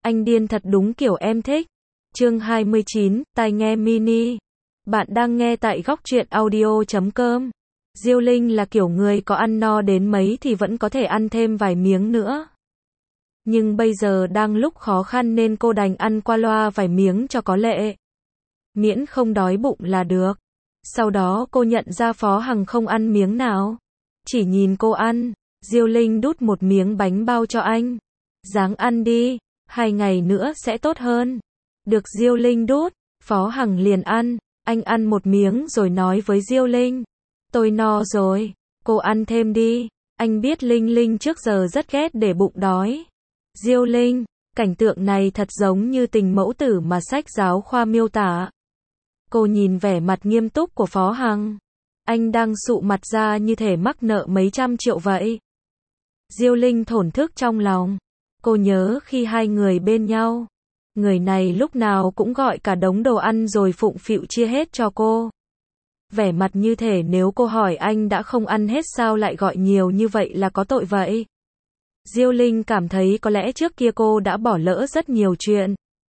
Anh điên thật đúng kiểu em thích. Chương 29, tai nghe mini. Bạn đang nghe tại góc truyện audio.com. Diêu Linh là kiểu người có ăn no đến mấy thì vẫn có thể ăn thêm vài miếng nữa. Nhưng bây giờ đang lúc khó khăn nên cô đành ăn qua loa vài miếng cho có lệ. Miễn không đói bụng là được. Sau đó cô nhận ra Phó Hằng không ăn miếng nào. Chỉ nhìn cô ăn, Diêu Linh đút một miếng bánh bao cho anh. Ráng ăn đi, 2 ngày nữa sẽ tốt hơn. Được Diêu Linh đút, Phó Hằng liền ăn. Anh ăn một miếng rồi nói với Diêu Linh. Tôi no rồi, cô ăn thêm đi. Anh biết Linh Linh trước giờ rất ghét để bụng đói. Diêu Linh, cảnh tượng này thật giống như tình mẫu tử mà sách giáo khoa miêu tả. Cô nhìn vẻ mặt nghiêm túc của Phó Hằng. Anh đang sụ mặt ra như thể mắc nợ mấy trăm triệu vậy. Diêu Linh thổn thức trong lòng. Cô nhớ khi hai người bên nhau, người này lúc nào cũng gọi cả đống đồ ăn rồi phụng phịu chia hết cho cô. Vẻ mặt như thể nếu cô hỏi anh đã không ăn hết sao lại gọi nhiều như vậy là có tội vậy. Diêu Linh cảm thấy có lẽ trước kia cô đã bỏ lỡ rất nhiều chuyện.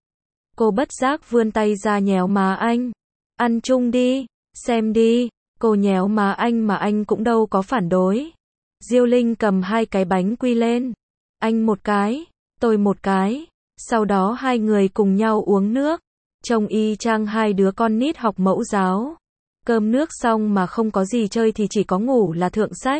Cô bất giác vươn tay ra nhéo má anh. Ăn chung đi, xem đi. Cô nhéo má anh mà anh cũng đâu có phản đối. Diêu Linh cầm 2 cái bánh quy lên. Anh một cái, tôi một cái. Sau đó hai người cùng nhau uống nước. Trông y chang 2 đứa con nít học mẫu giáo. Cơm nước xong mà không có gì chơi thì chỉ có ngủ là thượng sách.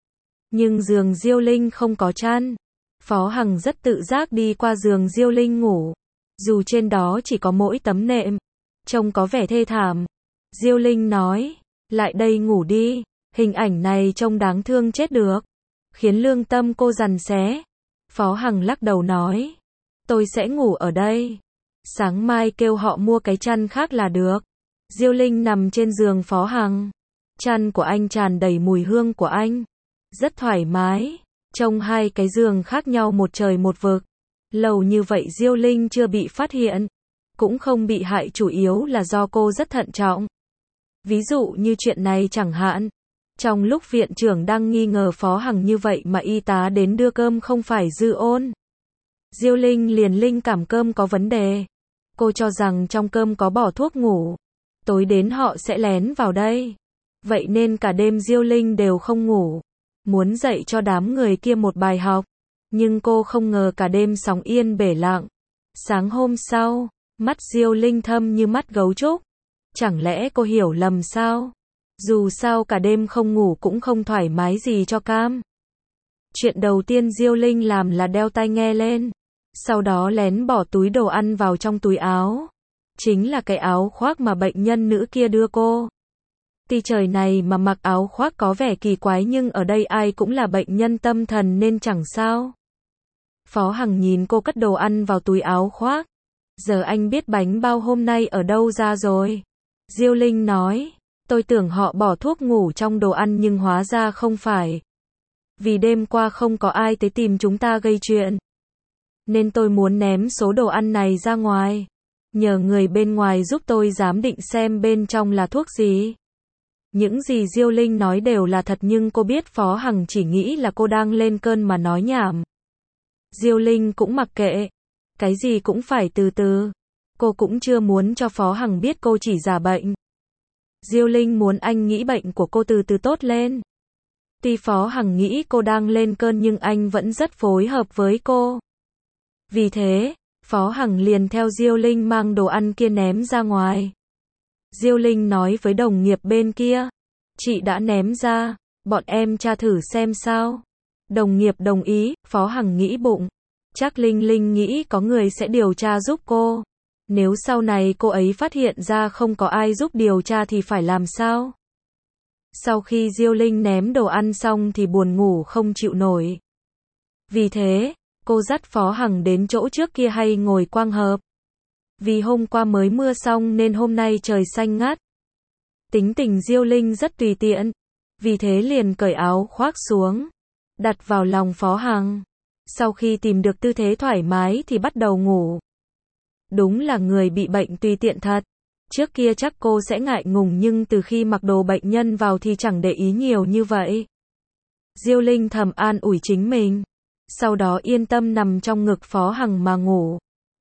Nhưng giường Diêu Linh không có chăn. Phó Hằng rất tự giác đi qua giường Diêu Linh ngủ. Dù trên đó chỉ có mỗi tấm nệm. Trông có vẻ thê thảm. Diêu Linh nói, lại đây ngủ đi. Hình ảnh này trông đáng thương chết được. Khiến lương tâm cô giằn xé. Phó Hằng lắc đầu nói, tôi sẽ ngủ ở đây. Sáng mai kêu họ mua cái chăn khác là được. Diêu Linh nằm trên giường Phó Hằng. Chăn của anh tràn đầy mùi hương của anh. Rất thoải mái. Trông 2 cái giường khác nhau một trời một vực. Lâu như vậy Diêu Linh chưa bị phát hiện. Cũng không bị hại, chủ yếu là do cô rất thận trọng. Ví dụ như chuyện này chẳng hạn. Trong lúc viện trưởng đang nghi ngờ Phó Hằng như vậy mà y tá đến đưa cơm không phải Dư Ôn. Diêu Linh liền linh cảm cơm có vấn đề. Cô cho rằng trong cơm có bỏ thuốc ngủ. Tối đến họ sẽ lén vào đây. Vậy nên cả đêm Diêu Linh đều không ngủ. Muốn dạy cho đám người kia một bài học. Nhưng cô không ngờ cả đêm sóng yên bể lặng. Sáng hôm sau, mắt Diêu Linh thâm như mắt gấu trúc. Chẳng lẽ cô hiểu lầm sao? Dù sao cả đêm không ngủ cũng không thoải mái gì cho cam. Chuyện đầu tiên Diêu Linh làm là đeo tai nghe lên. Sau đó lén bỏ túi đồ ăn vào trong túi áo. Chính là cái áo khoác mà bệnh nhân nữ kia đưa cô. Tuy trời này mà mặc áo khoác có vẻ kỳ quái nhưng ở đây ai cũng là bệnh nhân tâm thần nên chẳng sao. Phó Hằng nhìn cô cất đồ ăn vào túi áo khoác. Giờ anh biết bánh bao hôm nay ở đâu ra rồi. Diêu Linh nói, tôi tưởng họ bỏ thuốc ngủ trong đồ ăn nhưng hóa ra không phải. Vì đêm qua không có ai tới tìm chúng ta gây chuyện. Nên tôi muốn ném số đồ ăn này ra ngoài. Nhờ người bên ngoài giúp tôi giám định xem bên trong là thuốc gì. Những gì Diêu Linh nói đều là thật nhưng cô biết Phó Hằng chỉ nghĩ là cô đang lên cơn mà nói nhảm. Diêu Linh cũng mặc kệ. Cái gì cũng phải từ từ. Cô cũng chưa muốn cho Phó Hằng biết cô chỉ giả bệnh. Diêu Linh muốn anh nghĩ bệnh của cô từ từ tốt lên. Tuy Phó Hằng nghĩ cô đang lên cơn nhưng anh vẫn rất phối hợp với cô. Vì thế, Phó Hằng liền theo Diêu Linh mang đồ ăn kia ném ra ngoài. Diêu Linh nói với đồng nghiệp bên kia, chị đã ném ra, bọn em tra thử xem sao. Đồng nghiệp đồng ý. Phó Hằng nghĩ bụng, chắc Linh Linh nghĩ có người sẽ điều tra giúp cô. Nếu sau này cô ấy phát hiện ra không có ai giúp điều tra thì phải làm sao? Sau khi Diêu Linh ném đồ ăn xong thì buồn ngủ không chịu nổi. Vì thế, cô dắt Phó Hằng đến chỗ trước kia hay ngồi quang hợp. Vì hôm qua mới mưa xong nên hôm nay trời xanh ngắt. Tính tình Diêu Linh rất tùy tiện. Vì thế liền cởi áo khoác xuống. Đặt vào lòng Phó Hằng. Sau khi tìm được tư thế thoải mái thì bắt đầu ngủ. Đúng là người bị bệnh tùy tiện thật. Trước kia chắc cô sẽ ngại ngùng nhưng từ khi mặc đồ bệnh nhân vào thì chẳng để ý nhiều như vậy. Diêu Linh thầm an ủi chính mình. Sau đó yên tâm nằm trong ngực Phó Hằng mà ngủ.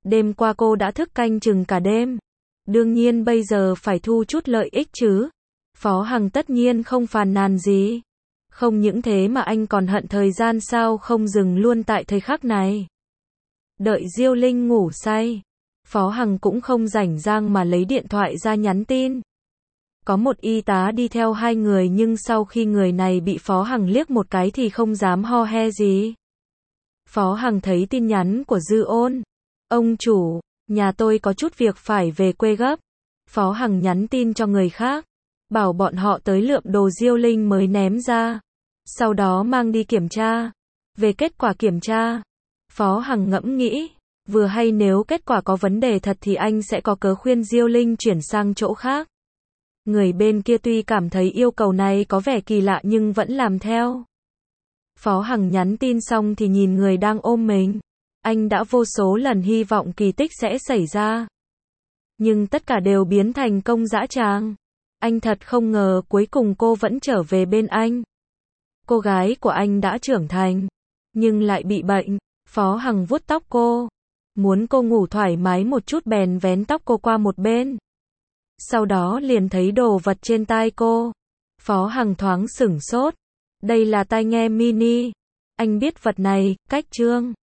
Đêm qua cô đã thức canh chừng cả đêm. Đương nhiên bây giờ phải thu chút lợi ích chứ. Phó Hằng tất nhiên không phàn nàn gì. Không những thế mà anh còn hận thời gian sao không dừng luôn tại thời khắc này. Đợi Diêu Linh ngủ say, Phó Hằng cũng không rảnh rang mà lấy điện thoại ra nhắn tin. Có một y tá đi theo hai người nhưng sau khi người này bị Phó Hằng liếc một cái thì không dám ho he gì. Phó Hằng thấy tin nhắn của Dư Ôn. Ông chủ, nhà tôi có chút việc phải về quê gấp. Phó Hằng nhắn tin cho người khác, bảo bọn họ tới lượm đồ Diêu Linh mới ném ra. Sau đó mang đi kiểm tra. Về kết quả kiểm tra, Phó Hằng ngẫm nghĩ, vừa hay nếu kết quả có vấn đề thật thì anh sẽ có cớ khuyên Diêu Linh chuyển sang chỗ khác. Người bên kia tuy cảm thấy yêu cầu này có vẻ kỳ lạ nhưng vẫn làm theo. Phó Hằng nhắn tin xong thì nhìn người đang ôm mình. Anh đã vô số lần hy vọng kỳ tích sẽ xảy ra. Nhưng tất cả đều biến thành công dã tràng. Anh thật không ngờ cuối cùng cô vẫn trở về bên anh. Cô gái của anh đã trưởng thành, nhưng lại bị bệnh. Phó Hằng vuốt tóc cô. Muốn cô ngủ thoải mái một chút bèn vén tóc cô qua một bên. Sau đó liền thấy đồ vật trên tai cô. Phó Hằng thoáng sửng sốt. Đây là tai nghe mini. Anh biết vật này, cách trương.